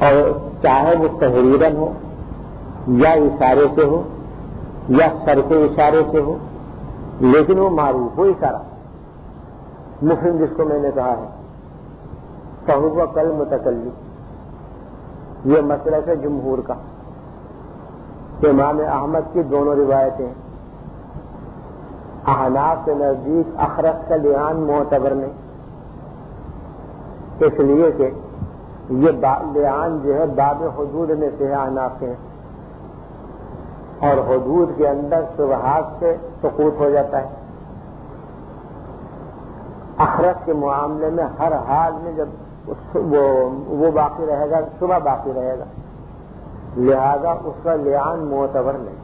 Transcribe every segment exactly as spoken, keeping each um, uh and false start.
اور چاہے وہ تحریراً ہو یا اشارے سے ہو یا سر کے اشارے سے ہو، لیکن وہ معروف ہو اشارہ، مفہوم جس کو میں نے کہا ہے فہو کل متکلم، یہ مسلک ہے جمہور کا۔ امام احمد کی دونوں روایتیں، احناف کے نزدیک اخرس کا لعان معتبر نہیں، اس لیے کہ یہ لعان جو ہے باب حدود میں سے ہے احناف کے، اور حدود کے اندر شبہات سے سقوط ہو جاتا ہے۔ اخرس کے معاملے میں ہر حال میں جب وہ وہ باقی رہے گا، شبہ باقی رہے گا، لہذا اس کا لعان معتبر نہیں۔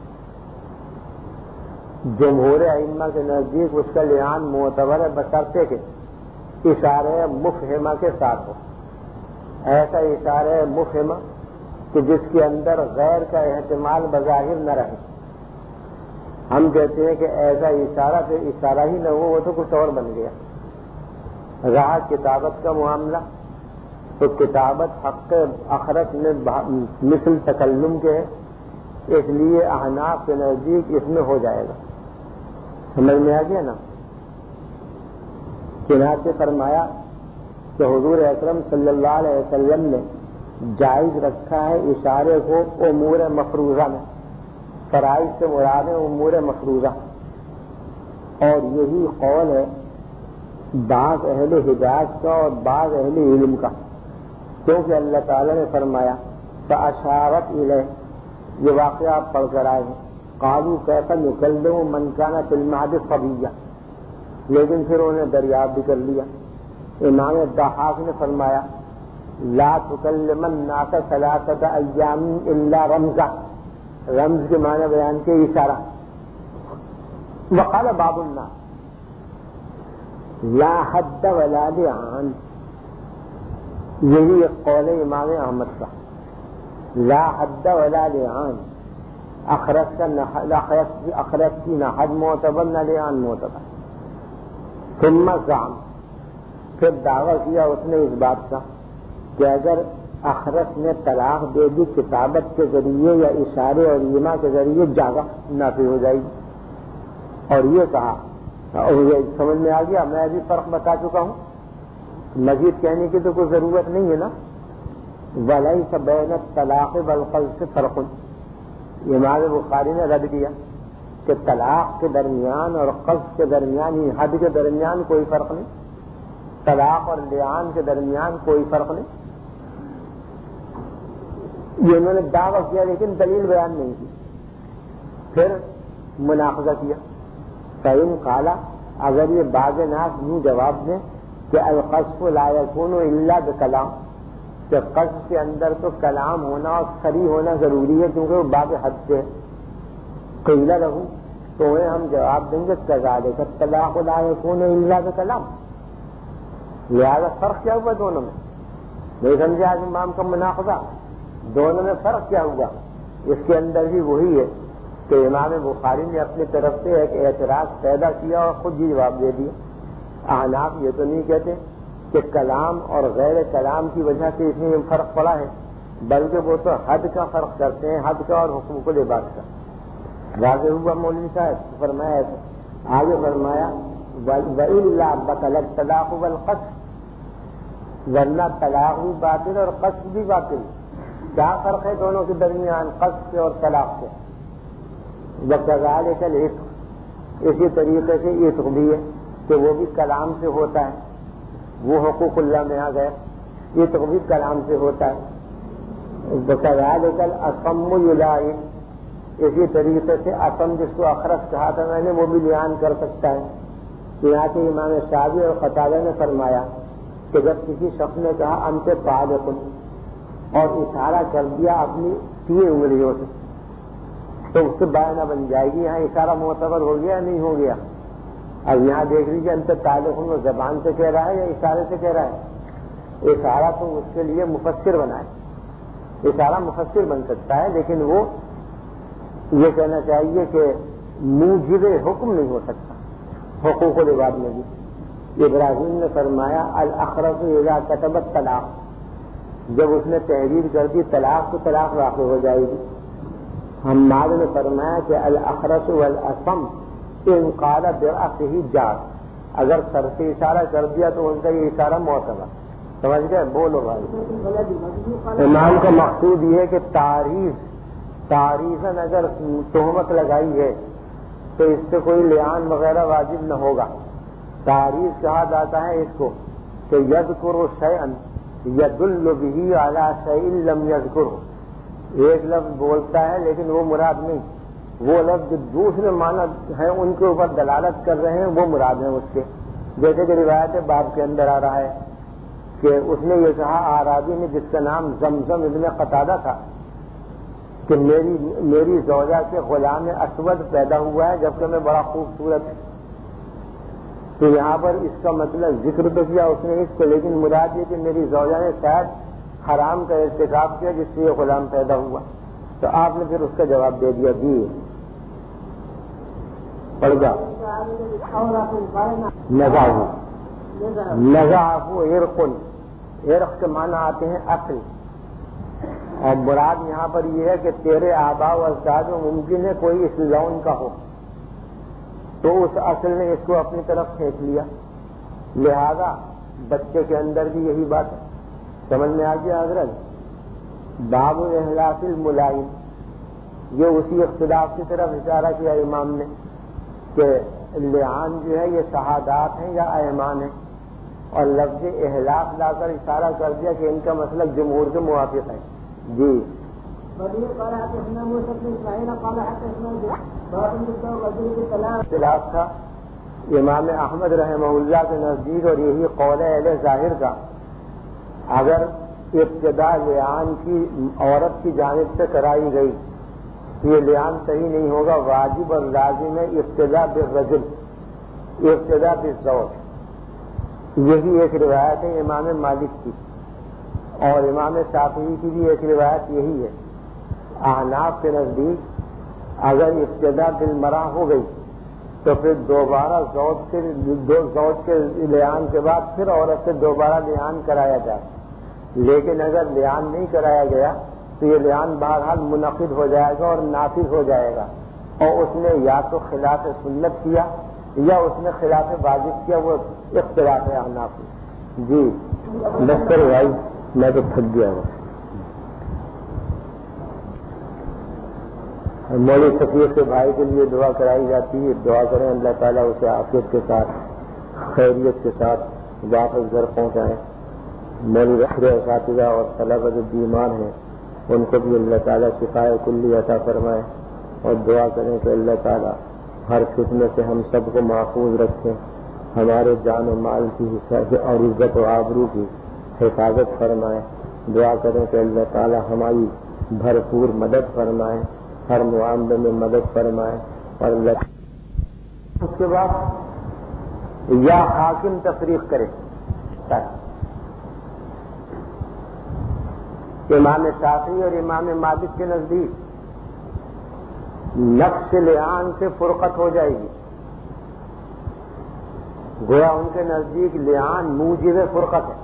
جمہور ائمہ کے نزدیک اس کا لعان معتبر ہے بشرطے کہ اشارہ مفہمہ کے ساتھ ہو، ایسا اشارہ مفہمہ کہ جس کے اندر غیر کا احتمال بظاہر نہ رہے۔ ہم کہتے ہیں کہ ایسا اشارہ پھر اشارہ ہی نہ ہو، وہ تو کچھ اور بن گیا۔ رہا کتابت کا معاملہ، تو کتابت حق اخرت میں مثل تکلم کے ہے، اس لیے احناف کے نزدیک اس میں ہو جائے گا۔ سمجھ میں آ گیا نا؟ چنانچہ فرمایا کہ حضور اکرم صلی اللہ علیہ وسلم نے جائز رکھا ہے اشارے کو امور مفروضہ میں، فرائض سے مراد ہے امور مفروضہ، اور یہی قول ہے بعض اہل حجاز کا اور بعض اہل علم کا، کیونکہ اللہ تعالی نے فرمایا فَأَشَارَتْ إِلَيْهِ، یہ واقعہ آپ پڑھ کر آئے ہیں، قالوا کیسا نکلم من کان فی المہد صبیا، لیکن پھر انہوں نے دریافت بھی کر لیا۔ امام الضحاک نے فرمایا لا تکلم الناس ثلاثۃ ایام الا رمزا، رمز کے معنی بیان کے اشارہ۔ وقال بعض الناس لا حد ولا لعان، یہی ایک قول امام احمد کا، لا حد ولا لعان، اخرس کا اخرس کی نہ حد معتبر نہ لعان معتبر۔ ثم زعم، پھر دعویٰ کیا اس نے اس بات کا کہ اگر اخرس نے طلاق دے دی کتابت کے ذریعے یا اشارے اور ایما کے ذریعے جاگا نافی ہو جائے گی، اور یہ کہا، اور یہ سمجھ میں آ گیا، میں ابھی فرق بتا چکا ہوں، مزید کہنے کی تو کوئی ضرورت نہیں ہے نا۔ وَلَيْسَ بَيْنَ الطَّلَاقِ وَالْقَذْفِ فَرْقٌ، امام بخاری نے رد کیا کہ طلاق کے درمیان اور قذف کے درمیان، ہی حد کے درمیان کوئی فرق نہیں، طلاق اور لعان کے درمیان کوئی فرق نہیں۔ یہ انہوں نے دعویٰ کیا لیکن دلیل بیان نہیں کی۔ پھر مناقضہ کیا، فَإِنْ قَالَ، اگر یہ بعض ناس یوں جواب دیں کہ القذف لا يكون الا بکلام، کہ قذف کے اندر تو کلام ہونا اور صریح ہونا ضروری ہے کیونکہ وہ باب حد سے ہے، قیل لہ، تو انہیں ہم جواب دیں گے کذالک الطلاق لا يكون الا بکلام، لہذا فرق کیا ہوا دونوں میں؟ نہیں سمجھے آج امام کا مناقضہ؟ دونوں میں فرق کیا ہوا؟ اس کے اندر بھی وہی ہے کہ امام بخاری نے اپنی طرف سے ایک اعتراض پیدا کیا اور خود ہی جواب دے دیا۔ احناف یہ تو نہیں کہتے کہ کلام اور غیر کلام کی وجہ سے اس میں فرق پڑا ہے، بلکہ وہ تو حد کا فرق کرتے ہیں، حد کا اور حقوق العباد کا۔ واضح ہوا مولوی صاحب؟ فرمایا ایسا، آگے فرمایا وَإِلَّا بَطَلَ الطَّلَاقُ وَالْقَذْفُ، ورنہ طلاق بھی باطل اور قذف بھی باطل۔ کیا فرق ہے دونوں کے درمیان، قذف سے اور طلاق سے؟ وَكَذَلِكَ الْعِتْقُ، اسی طریقے سے عتق بھی ہے کہ وہ بھی کلام سے ہوتا ہے، وہ حقوق اللہ میں آ گئے، عتق بھی کلام سے ہوتا ہے۔ وَكَذَلِكَ الْأَصَمُّ يُلَاعِنُ، اسی طریقے سے اصم جس کو اخرس کہا تھا میں نے، وہ بھی لعان کر سکتا ہے۔ یہاں سے امام شافعی اور قتادہ نے فرمایا کہ جب کسی شخص نے کہا انت طالق، اور اشارہ کر دیا اپنی تین انگلیوں سے، تو اس سے بائنا بن جائے گی۔ یہاں اشارہ معتبر ہو گیا نہیں ہو گیا؟ اب یہاں دیکھ لیجیے انت طالق وہ زبان سے کہہ رہا ہے یا اشارے سے کہہ رہا ہے؟ اشارہ تو اس کے لیے مفسر بنا ہے، اشارہ مفسر بن سکتا ہے، لیکن وہ یہ کہنا چاہیے کہ موجب حکم نہیں ہو سکتا۔ حقوق العباد میں بھی ابراہیم نے فرمایا الاخرس اذا كتب الطلاق، جب اس نے تحریر کر دی طلاق تو طلاق واقع ہو جائے گی. حماد نے فرمایا کہ الاخرس والاصم ان قال برأسه جاز، اگر سر سے اشارہ کر دیا تو ان کا یہ اشارہ معتبر. سمجھ گئے؟ بولو بھائی. امام کا مقصود یہ ہے کہ تعریف تعریفاً اگر تہمت لگائی ہے تو اس سے کوئی لعان وغیرہ واجب نہ ہوگا. تعریف کہا جاتا ہے اس کو کہ یذکر شیئا یدل به علی شیء لم یذکرہ. ایک لفظ بولتا ہے لیکن وہ مراد نہیں، وہ لفظ دوسرے معنی ہیں ان کے اوپر دلالت کر رہے ہیں وہ مراد ہیں اس کے. جیسے کہ روایت باب کے اندر آ رہا ہے کہ اس نے یہ کہا اعرابی نے جس کا نام زمزم ابن قتادہ تھا کہ میری میری زوجہ کے غلام اسود پیدا ہوا ہے جبکہ میں بڑا خوبصورت ہوں. تو یہاں پر اس کا مطلب ذکر تو کیا اس نے اس کو، لیکن مراد یہ کہ میری زوجہ نے شاید حرام کا ارتکاب کیا جس سے یہ غلام پیدا ہوا. تو آپ نے پھر اس کا جواب دے دیا جی پڑھ گا نزاح نزاح عرقن. عرق کے معنی آتے ہیں اصل، اور مراد یہاں پر یہ ہے کہ تیرے آباء و اجداد میں ممکن ہے کوئی اس لون کا ہو تو اس اصل نے اس کو اپنی طرف کھینچ لیا. لہذا بچے کے اندر بھی یہی بات ہے. سمجھ میں آ گیا حضرت؟ باب احلاف الملائم، یہ اسی اختلاف کی طرف اشارہ کیا امام نے کہ لعان جو ہے یہ شہادات ہیں یا ایمان ہیں، اور لفظ احلاف لا کر اشارہ کر دیا کہ ان کا مسلک جمہور کے موافق ہے. جی اختلاف تھا امام احمد رحمہ اللہ کے نزدیک، اور یہی قول اہل ظاہر کا، اگر ابتدا لعان کی عورت کی جانب سے کرائی گئی تو یہ لعان صحیح نہیں ہوگا. واجب اور لازم ہے ابتدا بالرجل، ابتدا بالزوج. یہی ایک روایت ہے امام مالک کی، اور امام شافعی کی بھی ایک روایت یہی ہے. احناف کے نزدیک اگر ابتدا بالمرأہ ہو گئی تو پھر دوبارہ زوج کے زوج کے لعان کے بعد پھر عورت سے دوبارہ لعان کرایا جائے. لیکن اگر لعان نہیں کرایا گیا تو یہ لعان بہرحال منعقد ہو جائے گا اور نافذ ہو جائے گا، اور اس نے یا تو خلاف سنت کیا یا اس نے خلاف واجب کیا، وہ اختلاف ہے احناف میں. جی لشکر بھائی میں تو تھک گیا ہوں. مولوی شفیق کے بھائی کے لیے دعا کرائی جاتی ہے. دعا کریں اللہ تعالیٰ اسے عافیت کے ساتھ خیریت کے ساتھ واپس گھر پہنچائیں. مولوی رحر اساتذہ اور طلبہ جو بیمار ہیں ان کو بھی اللہ تعالیٰ شفائے کلی عطا فرمائے، اور دعا کریں کہ اللہ تعالیٰ ہر فتنے سے ہم سب کو محفوظ رکھیں، ہمارے جان و مال کی اور عزت و آبرو کی حفاظت فرمائے. دعا کریں کہ اللہ تعالیٰ ہماری بھرپور مدد فرمائے، ہر معاملے میں مدد فرمائے. اور اللہ اس کے بعد یا حاکم تفریق کرے. امام شافعی اور امام مالک کے نزدیک نفس لعان سے فرقت ہو جائے گی. گویا ان کے نزدیک لعان موجب فرقت ہے.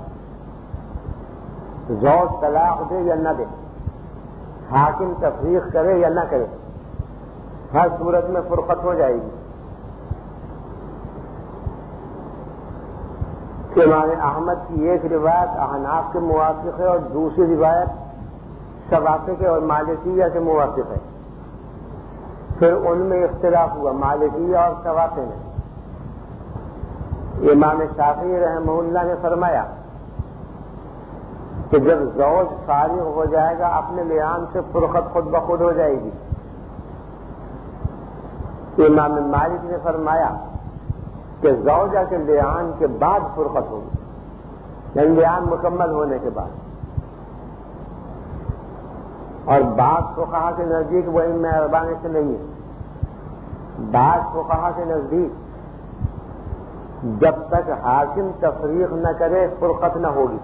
زوج طلاق دے یا نہ دے، حاکم تفریق کرے یا نہ کرے، ہر صورت میں فرقت ہو جائے گی. امام احمد کی ایک روایت احناف کے موافق ہے اور دوسری روایت شوافق اور مالکیہ کے موافق ہے. پھر ان میں اختلاف ہوا مالکیہ اور شوافق میں. امام شافعی رحمہ اللہ نے فرمایا کہ جب زوج فارغ ہو جائے گا اپنے لعان سے فرقت خود بخود ہو جائے گی. امام مالک نے فرمایا کہ زوجہ کے لعان کے بعد فرقت ہوگی، یعنی لعان مکمل ہونے کے بعد. اور بعض فقہا کے نزدیک وہ ان میں اربانے سے نہیں ہے. بعض فقہا کے نزدیک جب تک حاکم تفریق نہ کرے فرقت نہ ہوگی،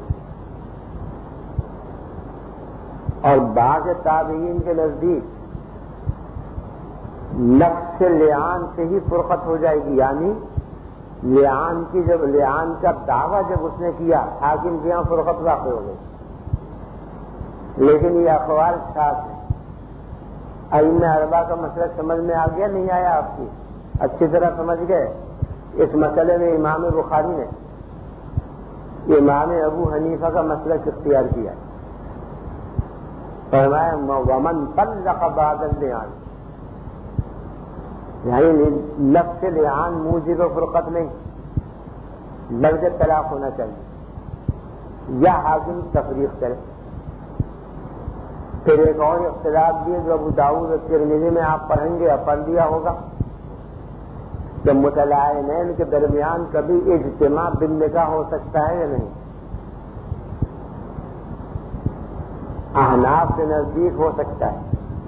اور بعض تابعین کے نزدیک نفس لعان سے ہی فرقت ہو جائے گی. یعنی لعان کی جب لعان کا دعویٰ جب اس نے کیا حاکم کے یہاں فرقت واقع ہو گئی. لیکن یہ اخبار ساتھ ہے. ائمہ اربعہ کا مسئلہ سمجھ میں آ گیا نہیں آیا؟ آپ کی اچھی طرح سمجھ گئے. اس مسئلے میں امام بخاری نے امام ابو حنیفہ کا مسئلہ اختیار کیا. فرمایا ومن طلق بعد اللعان، یعنی لفظ لعان موجب فرقت نہیں، لفظ طلاق ہونا چاہیے یا حاکم تفریق کرے. پھر ایک اور اختلاف بھی ہے جو ابو داؤد اور ترمذی میں آپ پڑھیں گے، پڑھ لیا ہوگا کہ متلائنین کے درمیان کبھی اجتماع بالنکاح ہو سکتا ہے یا نہیں. احناف کے نزدیک ہو سکتا ہے.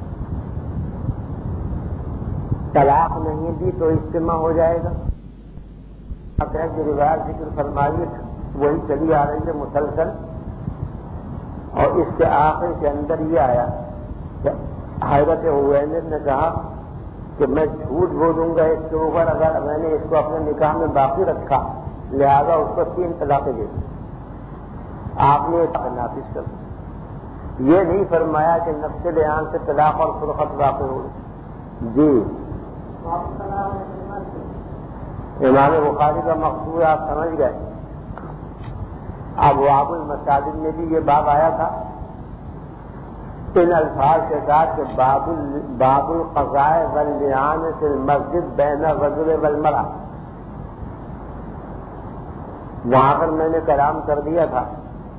طلاق نہیں دی تو اجتماع ہو جائے گا. اب جو روایت ذکر فرمائی وہی چلی آ رہی ہے مسلسل، اور اس کے آخر کے اندر یہ آیا کہ حضرت حویلد نے کہا کہ میں جھوٹ بولوں گا اس کے اوپر اگر میں نے اس کو اپنے نکاح میں باقی رکھا، لہذا اس کو تین طلاقیں دے دی. آپ نے نافذ کر دی. یہ نہیں فرمایا کہ نفس لعان سے طلاق اور فرقت واقع ہو. جی امام بخاری کا مقصود آپ سمجھ گئے. ابواب المساجد میں بھی یہ باب آیا تھا ان الفاظ کے ساتھ کہ باب باب القضاء واللعان فی المسجد بین الرجل والمرأة. وہاں پر میں نے کلام کر دیا تھا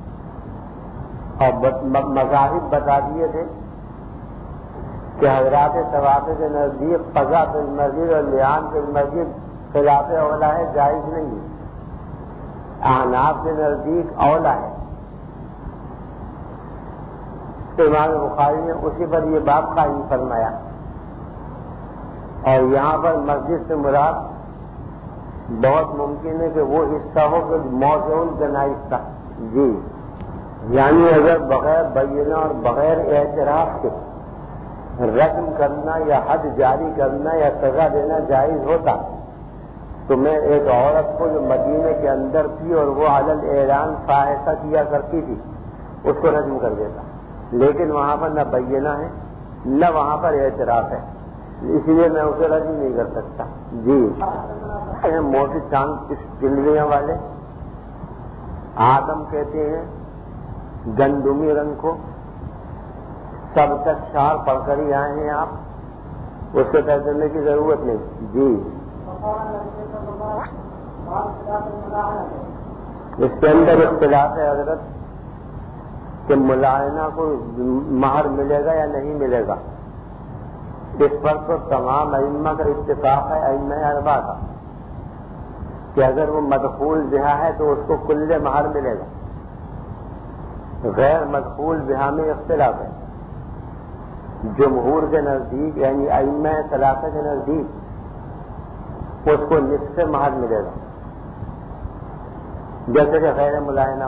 اور مذاہب بتا دیے تھے کہ حضرات ثوابے کے نزدیک قضاء فی المسجد اور لعان فی المسجد خلاف اولا ہے، جائز نہیں ہے. احناف کے نزدیک اولا ہے. امام بخاری نے اسی پر یہ باب قائم فرمایا. اور یہاں پر مسجد سے مراد بہت ممکن ہے کہ وہ حصہ ہو کہ موضوع الجنائز تھا. جی یعنی اگر بغیر بینہ اور بغیر اعتراف کے رسم کرنا یا حد جاری کرنا یا سزا دینا جائز ہوتا تو میں ایک عورت کو جو مدینے کے اندر تھی اور وہ علی الاعلان فاحشہ کیا کرتی تھی اس کو رجم کر دیتا. لیکن وہاں پر نہ بینہ ہے نہ وہاں پر اعتراف ہے، اس لیے میں اسے رجم نہیں کر سکتا. جی موٹی چاند چلویاں والے آدم کہتے ہیں گندمی رنگ کو، سب تک شعر پڑھ کر ہی آئے ہیں آپ، اس سے طے کرنے کی ضرورت نہیں. جی اس کے اندر اختلاف ہے حضرت کہ ملائنہ کو مہر ملے گا یا نہیں ملے گا. اس پر تو تمام ائمہ کا اتفاق ہے، ائمہ اربعہ کا، کہ اگر وہ مدخول بہا ہے تو اس کو کل مہر ملے گا. غیر مدخول بہا میں اختلاف ہے. جمہور کے نزدیک یعنی ائمہ ثلاثہ کے نزدیک اس کو نصف مہر ملے گا، جیسے کہ غیر ملائنہ.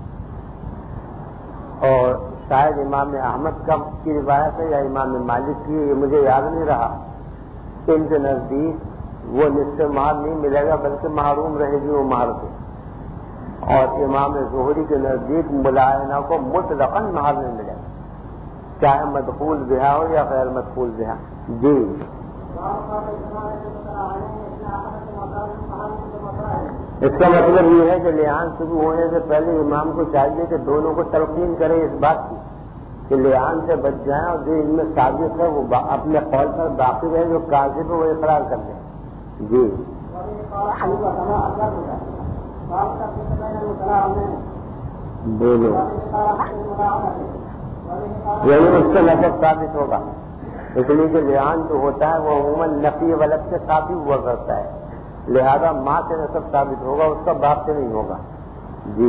اور شاید امام احمد کا کی روایت ہے یا امام مالک کی، یہ مجھے یاد نہیں رہا. ان کے نزدیک وہ نصف مہر نہیں ملے گا بلکہ محروم رہے گی وہ مہر سے. اور امام زہری کے نزدیک ملائنہ کو مطلقاً مہر نہیں ملے گا، چاہے مدخول بہا ہو یا غیر مدخول بہا. جی اس کا مطلب یہ ہے کہ لعان شروع ہونے سے پہلے امام کو چاہیے کہ دونوں کو تلقین کرے اس بات کی کہ لعان سے بچ جائیں، اور جو ان میں ثابت ہے وہ اپنے قول پر باقی رہے، جو کاذب ہے وہ اقرار کر دیں. جی بولو یعنی اس سے نفس ثابت ہوگا، اس لیے کہ لعان جو ہوتا ہے وہ عموماً نفی ولد سے ثابت ہوا کرتا ہے، لہذا ماں سے نسب ثابت ہوگا، اس کا باپ سے نہیں ہوگا. جی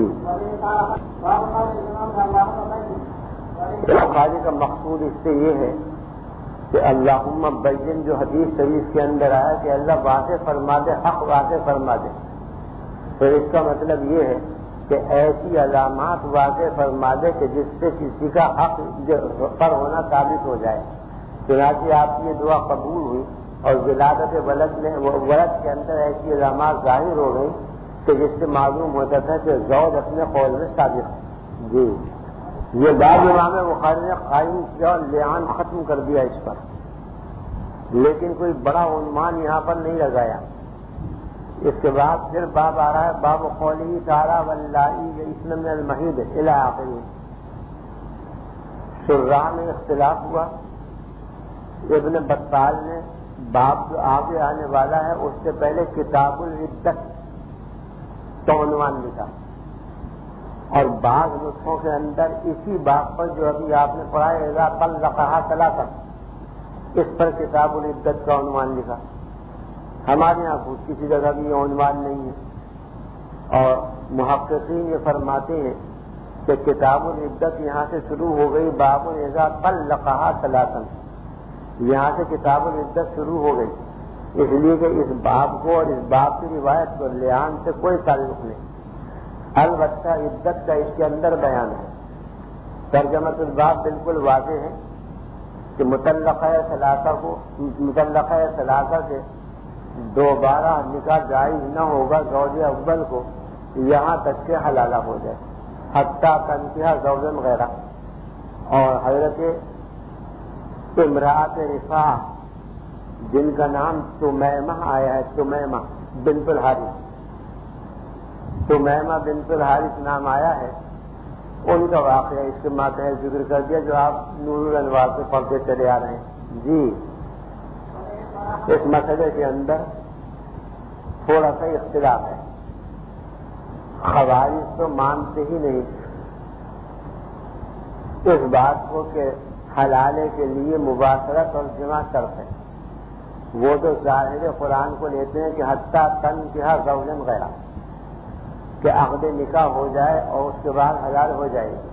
بخاری کا مقصود اس سے یہ ہے کہ اللہم بین، جو حدیث شریف کے اندر آیا کہ اللہ واضح فرما دے، حق واضح فرما دے. تو اس کا مطلب یہ ہے کہ ایسی علامات واضح فرما دے کہ جس سے کسی کا حق پر ہونا ثابت ہو جائے. چنانچہ آپ کی یہ دعا قبول ہوئی اور ولادت ولد میں ولد کے اندر ایسی علامات ظاہر ہو گئی کہ جس سے معلوم ہوتا تھا کہ زوج اپنے قول میں ثابت ہے. جی یہ باب امام بخاری نے قائم کیا اور لعان ختم کر دیا اس پر، لیکن کوئی بڑا عنوان یہاں پر نہیں لگایا۔ اس کے بعد پھر باب آ رہا ہے باب قوله تعالی واللائی یئسن من المحیض الی آخرہ۔ شراح میں اختلاف ہوا، ابن بطال نے باب جو آگے آنے والا ہے اس سے پہلے کتاب العدت کا عنوان لکھا، اور بعض نسخوں کے اندر اسی باب پر جو ابھی آپ نے پڑھا ہے اذا طلقها ثلاثا، اس پر کتاب العدت کا عنوان لکھا۔ ہمارے یہاں خود کسی جگہ بھی یہ عنوان نہیں ہے، اور محققین یہ فرماتے ہیں کہ کتاب العدت یہاں سے شروع ہو گئی باب اذا طلقها ثلاثا، یہاں سے کتاب العدت شروع ہو گئی، اس لیے کہ اس باب کو اور اس باب کی روایت کو لعان سے کوئی تعلق نہیں۔ البتہ عدت کا اس کے اندر بیان ہے۔ ترجمۃ الباب بالکل واضح ہے کہ مطلقہ ثلاثہ کو مطلقہ ثلاثہ سے دوبارہ نکاح جائز نہ ہوگا زوج اول کو یہاں تک کہ حلالہ ہو جائے، حتیٰ تنکحہ زوجا غیرہ۔ اور حضرت امرأۃ رفاعہ جن کا نام تمیمہ آیا ہے، تمیمہ بنت الحارث، تمیمہ بنت الحارث نام آیا ہے، ان کا واقعہ اس کے ماتحت ذکر کر دیا جو آپ نور الانوار سے پڑھتے چلے آ رہے ہیں۔ جی اس مسئلے کے اندر تھوڑا سا اختلاف ہے، خوارج تو مانتے ہی نہیں اس بات کو کہ حلالے کے لیے مباشرت اور جمع کرتے ہیں، وہ تو ظاہر قرآن کو لیتے ہیں کہ حتیٰ تنکحہ زوجا غیرہ، کہ عقد نکاح ہو جائے اور اس کے بعد حلال ہو جائے گی۔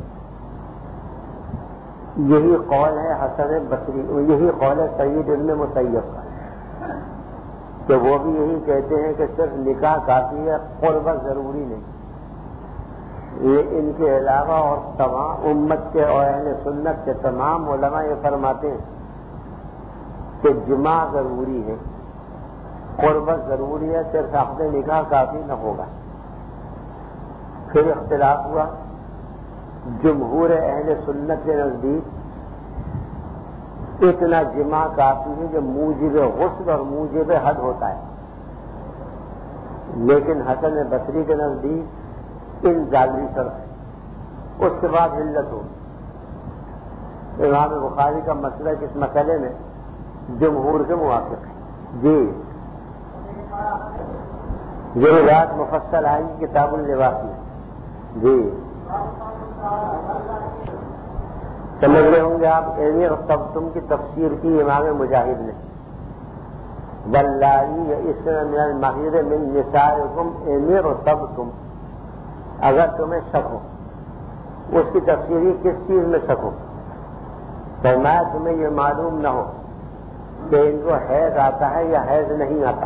یہی قول ہے حسن بصری، یہی قول ہے سعید ابن مسیب کا، کہ وہ بھی یہی کہتے ہیں کہ صرف نکاح کافی ہے، قربت ضروری نہیں۔ یہ ان کے علاوہ اور تمام امت کے اور اہل سنت کے تمام علماء یہ فرماتے ہیں کہ جماع ضروری ہے، قربت ضروری ہے، صرف عقد نکاح کافی نہ ہوگا۔ پھر اختلاف ہوا، جمہور اہل سنت کے نزدیک اتنا جماع کافی ہے جو موجب غسل اور موجب حد ہوتا ہے، لیکن حسن بصری کے نزدیک ان ظاہری شرط ہے، اس کے بعد علت ہو۔ امام بخاری کا مسئلہ اس مسئلے میں جمہور کے موافق ہے۔ جی یہ روایت مفصل آئی کتاب اللباس میں۔ جی سمجھ رہے ہوں گے آپ، امیر تب تم کی تفسیر کی امام مجاہد نے، واللائی یئسن من المحیض من نسائکم امیر تب تم، اگر تمہیں شک ہو، اس کی تفسیری کس چیز میں شک ہو؟ فرمایا تمہیں یہ معلوم نہ ہو کہ ان کو حیض آتا ہے یا حیض نہیں آتا،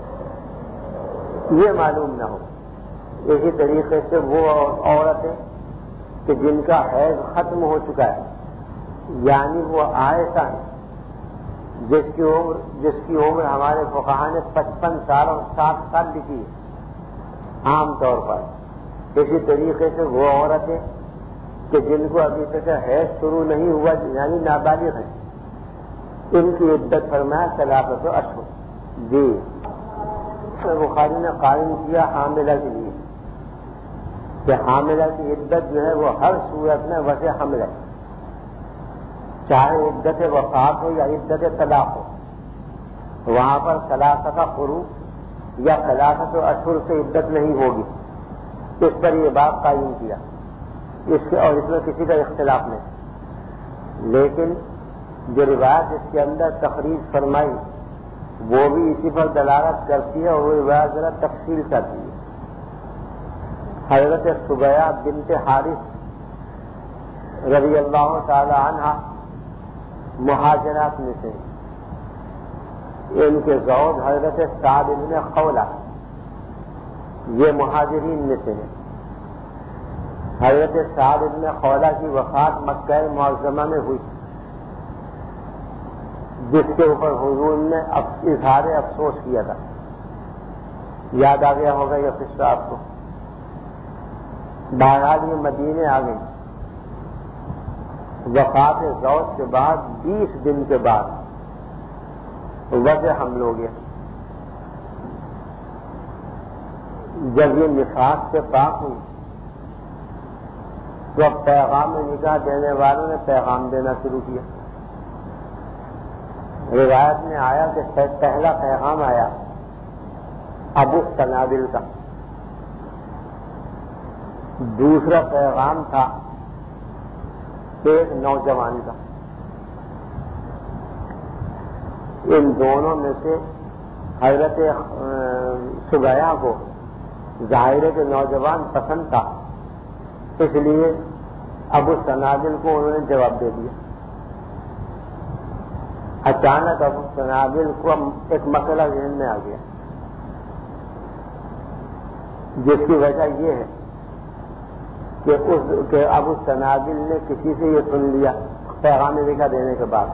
یہ معلوم نہ ہو۔ اسی طریقے سے وہ عورتیں کہ جن کا حیض ختم ہو چکا ہے، یعنی وہ عائشہ ہیں جس کی عمر جس کی عمر ہمارے فقہاء نے پچپن سال اور ساٹھ سال لکھی ہے عام طور پر۔ اسی طریقے سے وہ عورتیں کہ جن کو ابھی تک حیض شروع نہیں ہوا یعنی نابالغ ہیں، ان کی عدت فرمایا ثلاثۃ اشہر۔ جی بخاری نے قائم کیا حاملہ کے لیے کہ حاملہ کی عدت جو ہے وہ ہر صورت میں وجہ حمل ہے، چاہے عدت وفات ہو یا عدت طلاق ہو، وہاں پر ثلاثۃ قروء یا ثلاثۃ اشہر سے عدت نہیں ہوگی۔ اس پر یہ بات قائم کیا، اس کے اور اس میں کسی کا اختلاف نہیں، لیکن جو روایت اس کے اندر تخریج فرمائی وہ بھی اسی پر دلالت کرتی ہے، اور وہ روایت ذرا تفصیل کرتی ہے۔ حضرت سبیہ بنت حارث رضی اللہ تعالی عنہ مہاجرات میں سے، ان کے زوج حضرت سعد بن خولہ یہ مہاجرین میں سے ہیں۔ حضرت سعد بن خولہ کی وفات مکہ معظمہ میں ہوئی، جس کے اوپر حضور نے اظہار افسوس کیا تھا، یاد آ گیا ہوگا یہ قصہ آپ کو۔ بہرحال یہ مدینے آ گئی، وفات زوج کے بعد بیس دن کے بعد وجہ حمل ہو گیا. جب یہ نفاس سے پاک ہوئی تو اب پیغام نکاح دینے والوں نے پیغام دینا شروع کیا. روایت میں آیا کہ پہلا پیغام آیا ابو سنابل کا، دوسرا پیغام تھا ایک نوجوان کا. ان دونوں میں سے حضرت سگیا کو ظاہر ہے کہ نوجوان پسند تھا، اس لیے ابو سنابل کو انہوں نے جواب دے دیا. اچانک ابو سنابل کو ایک مسئلہ ذہن میں آ گیا، جس کی وجہ یہ ہے کہ اس کہ ابو سنابل نے کسی سے یہ سن لیا پیغام نکاح دینے کے بعد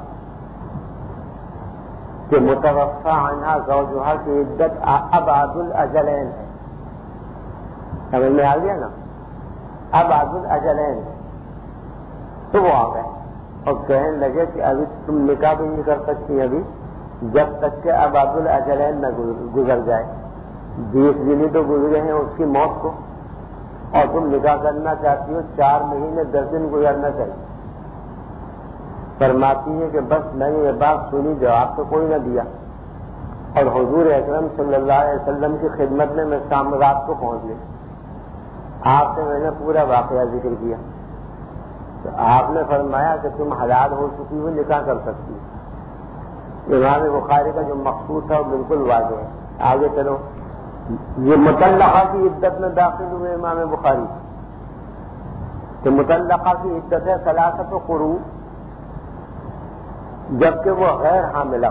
کہ متوفى عنها زوجها کی عدت ابعد الاجلین ہے. سمجھ میں آ گیا نا؟ ابعد الاجلین. تو وہ آ گئے اور کہنے لگے کہ ابھی تم نکاح بھی نہیں کر سکتی ابھی جب تک کہ ابعد الاجلین نہ گزر جائے. بیس دن تو گزرے ہیں اس کی موت کو، اور تم نکاح کرنا چاہتی ہو چار مہینے دس دن گزرنا چاہیے. فرماتی ہے کہ بس میں نے یہ بات سنی، جواب تو کوئی نہ دیا، اور حضور اکرم صلی اللہ علیہ وسلم کی خدمت میں میں شام رات کو پہنچ گئی. آپ سے میں نے پورا واقعہ ذکر کیا تو آپ نے فرمایا کہ تم حلال ہو چکی ہو، نکاح کر سکتی ہو. امام بخاری کا جو مقصود تھا وہ بالکل واضح ہے. آگے چلو. یہ مطلقہ کی عدت میں داخل ہوئے امام بخاری کہ مطلقہ کی عدت ہے ثلاثۃ قروء، جبکہ وہ غیر حاملہ.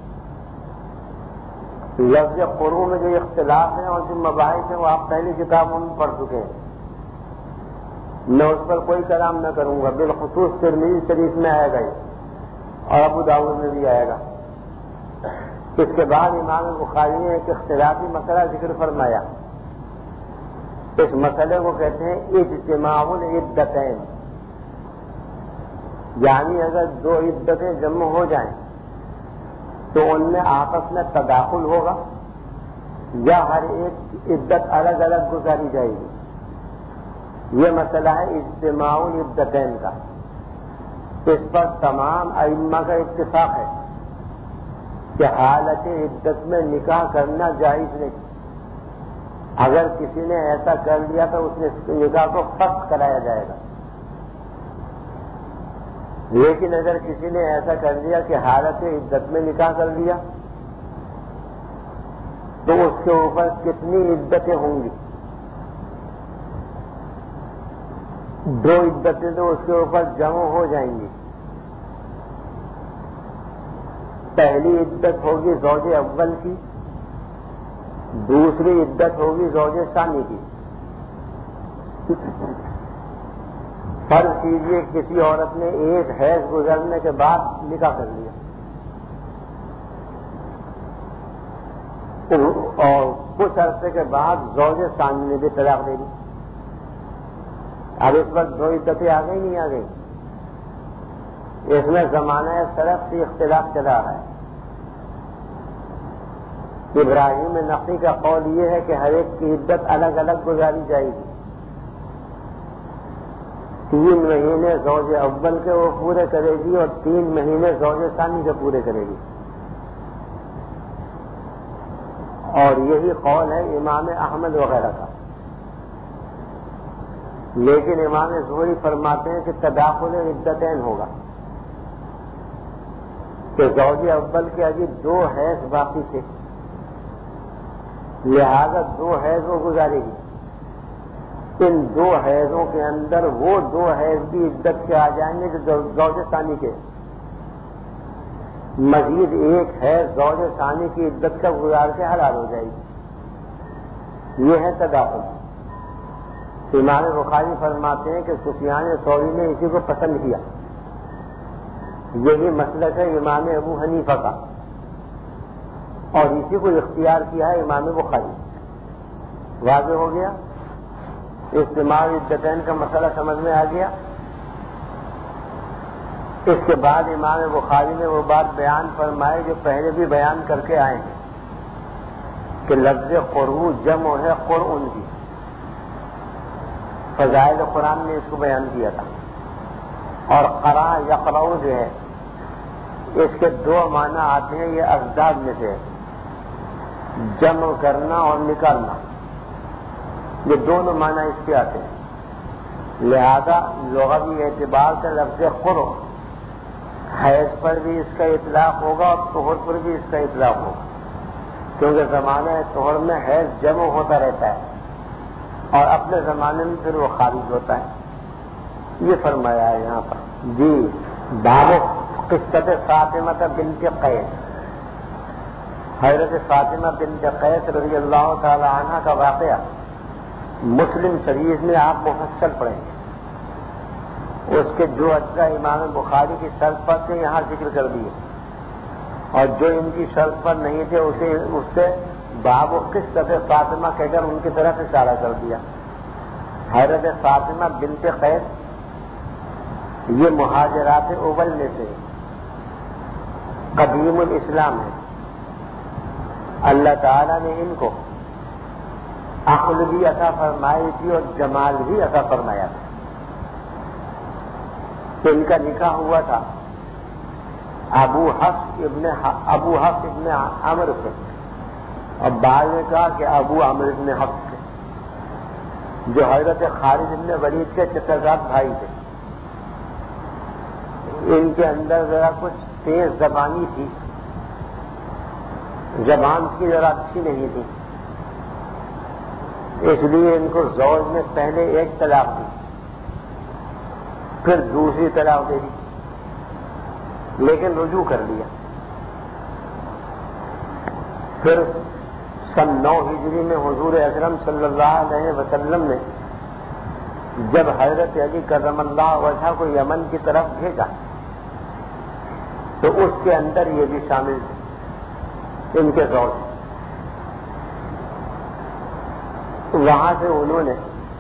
لفظ قروء میں جو اختلاف ہیں اور جو مباحث ہیں وہ آپ پہلی کتابوں میں پڑھ چکے ہیں، میں اس پر کوئی کلام نہ کروں گا. بالخصوص ترمذی شریف میں آئے گا اور ابو داؤد میں بھی آئے گا. اس کے بعد امام بخاری نے ایک اختلافی مسئلہ ذکر فرمایا. اس مسئلے کو کہتے ہیں اجتماع العدتین، یعنی اگر دو عدتیں جمع ہو جائیں تو ان میں آپس میں تداخل ہوگا یا ہر ایک عدت الگ الگ گزاری جائے گی. یہ مسئلہ ہے اجتماع العدتین کا. اس پر تمام ائمہ کا اتفاق ہے کہ حالت عدت میں نکاح کرنا جائز نہیں. اگر کسی نے ایسا کر لیا تو اس نے نکاح کو فسخ کرایا جائے گا. لیکن اگر کسی نے ایسا کر لیا کہ حالت عدت میں نکاح کر لیا تو اس کے اوپر کتنی عدتیں ہوں گی؟ دو عدتیں تو اس کے اوپر جمع ہو جائیں گی. پہلی عدت ہوگی زوج اول کی، دوسری عدت ہوگی زوج ثانی کی. فرض کیجیے کسی عورت نے ایک حیض گزرنے کے بعد نکاح کر لیا اور کچھ عرصے کے بعد زوج ثانی نے بھی طلاق دے دی. اب اس وقت دو عدتیں آ گئی نہیں آ گئی؟ اس میں زمانہ سلف سے اختلاف چلا رہا ہے. ابراہیم نقی کا قول یہ ہے کہ ہر ایک کی عدت الگ الگ گزاری جائے گی. تین مہینے زوج اول کے وہ پورے کرے گی اور تین مہینے زوج ثانی کے پورے کرے گی. اور یہی قول ہے امام احمد وغیرہ کا. لیکن امام زہری فرماتے ہیں کہ تداخل عدتین ہوگا کہ زوج اول کے ابھی دو حیض باقی تھے، لہذا دو حیض وہ گزارے گی. ان دو حیضوں کے اندر وہ دو حیض بھی عدت کے آ جائیں گے جو زوج ثانی کے، مزید ایک حیض زوج ثانی کی عدت کا گزار کے حلال ہو جائے گی. یہ ہے تداخل. امام بخاری فرماتے ہیں کہ سفیان ثوری نے اسی کو پسند کیا. یہی مسلک ہے امام ابو حنیفہ کا اور اسی کو اختیار کیا ہے امام بخاری. واضح ہو گیا؟ اجتماع عدتین کا مسئلہ سمجھ میں آ گیا. اس کے بعد امام بخاری نے وہ بات بیان فرمائی جو پہلے بھی بیان کر کے آئے ہیں کہ لفظ قرء جمع ہے قرء کی. فضائل قرآن نے اس کو بیان کیا تھا. اور قرأ یقرأ جو ہے اس کے دو معنی آتے ہیں, یہ ازداد میں سے جمع کرنا اور نکالنا, یہ دونوں معنی اس کے آتے ہیں. لہذا لغوی اعتبار سے لفظ قرء حیض پر بھی اس کا اطلاق ہوگا اور طہر پر بھی اس کا اطلاق ہوگا, کیونکہ زمانہ طہر میں حیض جمع ہوتا رہتا ہے اور اپنے زمانے میں پھر وہ خارج ہوتا ہے. یہ فرمایا ہے یہاں پر. جی باب قصۃ فاطمہ بنت قیس, حضرت فاطمہ بنت قیس رضی اللہ تعالی عنہ کا واقعہ مسلم شریف میں آپ مفصل پڑھیں گے. اس کے جو اجزاء امام بخاری کی شرط پر تھے یہاں ذکر کر دیے, اور جو ان کی شرط پر نہیں تھے اسے اس سے باب و قصۃ فاطمہ کہہ کر ان کی طرف اشارہ کر دیا. حضرت فاطمہ بنت قیس یہ مہاجرات اول میں سے قدیم الاسلام ہے. اللہ تعالیٰ نے ان کو عقل بھی عطا فرمائی تھی اور جمال بھی عطا فرمایا تھا. ان کا نکاح ہوا تھا ابو حفص ابن ابو حفص ابن عمرو سے, اور بعد میں کہا کہ ابو عمرو ابن حفص سے, جو حضرت خالد ابن ولید کے چچا بھائی تھے. ان کے اندر ذرا کچھ تیز زبانی تھی, زبان کی ذرا اچھی نہیں تھی, اس لیے ان کو زوج نے پہلے ایک طلاق دی, پھر دوسری طلاق دے دی, لیکن رجوع کر لیا. پھر سن نو ہجری میں حضور اکرم صلی اللہ علیہ وسلم نے جب حضرت علی کرم اللہ وجہہ کو یمن کی طرف بھیجا تو اس کے اندر یہ بھی شامل تھے ان کے زوج. وہاں سے انہوں نے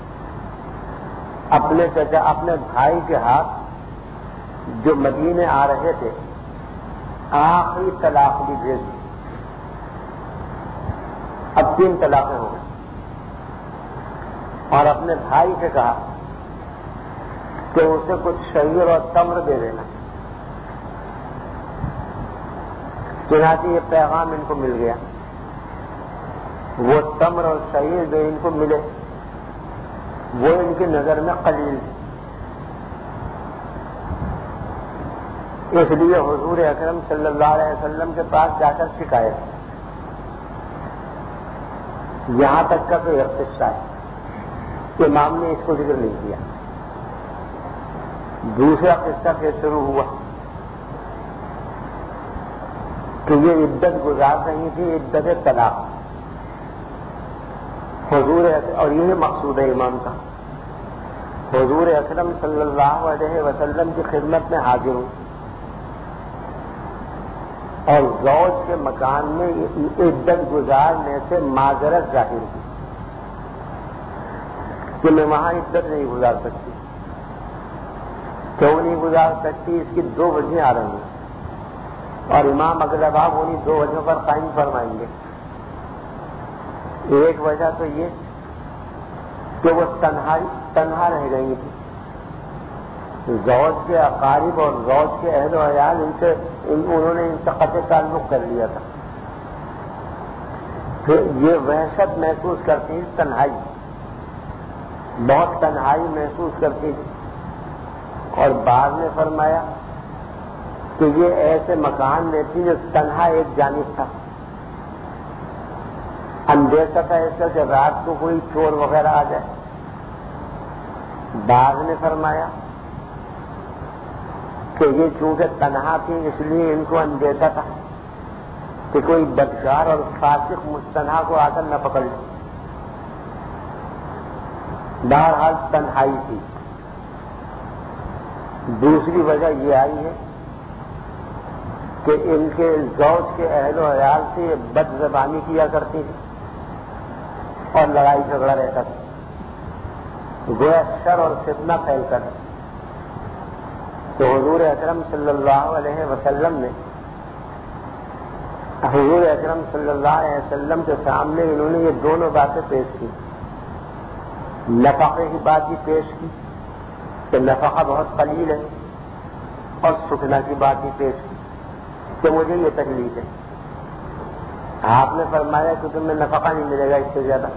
اپنے چچا اپنے بھائی کے ہاتھ جو مدینے آ رہے تھے آخری طلاق بھی بھیج دی. اب تین طلاقیں ہو گئی, اور اپنے بھائی سے کہا کہ اسے کچھ شعیر اور تمر دے دینا. چنانچہ یہ پیغام ان کو مل گیا. وہ تمر اور شعیر جو ان کو ملے وہ ان کی نظر میں قلیل تھی, اس لیے حضور اکرم صلی اللہ علیہ وسلم کے پاس جا کر شکایت, یہاں تک کا کوئی قصہ ہے, امام نے اس کو ذکر نہیں کیا. دوسرا قصہ پھر شروع ہوا کہ یہ عدت گزار رہی تھی, عدت طلاق. حضور اور یہ مقصود ہے امام کا, حضور اکرم صلی اللہ علیہ وسلم کی خدمت میں حاضر ہوں اور زوج کے مکان میں عدت گزارنے سے معذرت ظاہر کی کہ میں وہاں عدت نہیں گزار سکتی. کیوں نہیں گزار سکتی؟ اس کی دو وجہیں آ رہی ہیں, اور امام اگلا باب انہیں دو وجہوں پر قائم فرمائیں گے. ایک وجہ تو یہ کہ وہ تنہائی تنہا رہ گئی تھی, زوج کے اقارب اور زوج کے اہل و عیال ان سے انہوں نے ان سے قطع تعلق کر لیا تھا. پھر یہ وحشت محسوس کرتی تھی, تنہائی, بہت تنہائی محسوس کرتی تھی. اور بعد میں فرمایا کہ یہ ایسے مکان میں تھی جو تنہا ایک جانب تھا, اندیشہ تھا ایسا کہ رات کو کوئی چور وغیرہ آ جائے. بعد نے فرمایا کہ یہ چونکہ تنہا تھی اس لیے ان کو اندیشہ تھا کہ کوئی بدکار اور فاسق مستنہا کو آ کر نہ پکڑ لے. بہرحال تنہائی تھی. دوسری وجہ یہ آئی ہے کہ ان کے زوج کے اہل و عیال سے یہ بد زبانی کیا کرتی تھی اور لڑائی جھگڑا رہتا تھا, گویا شر اور فتنہ پھیل کر. تو حضور اکرم صلی اللہ علیہ وسلم نے حضور اکرم صلی اللہ علیہ وسلم کے سامنے انہوں نے یہ دونوں باتیں پیش کی. نفقے کی بات بھی پیش کی کہ نفقہ بہت قلیل ہے، اور سکنا کی بات بھی پیش کی کہ مجھے یہ تکلیف ہے. آپ نے فرمایا کہ تمہیں نفقہ نہیں ملے گا اس سے زیادہ.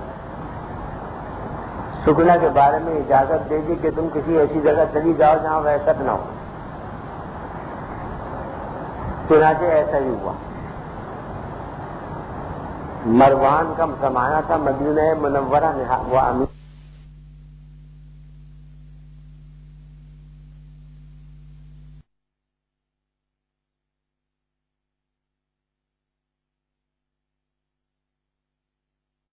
سکنا کے بارے میں اجازت دے دی کہ تم کسی ایسی جگہ چلی جاؤ جہاں وحشت نہ ہو. چنانچہ ایسا ہی ہوا. مروان کا زمانہ تھا، مدینہ منورہ میں وہ امیر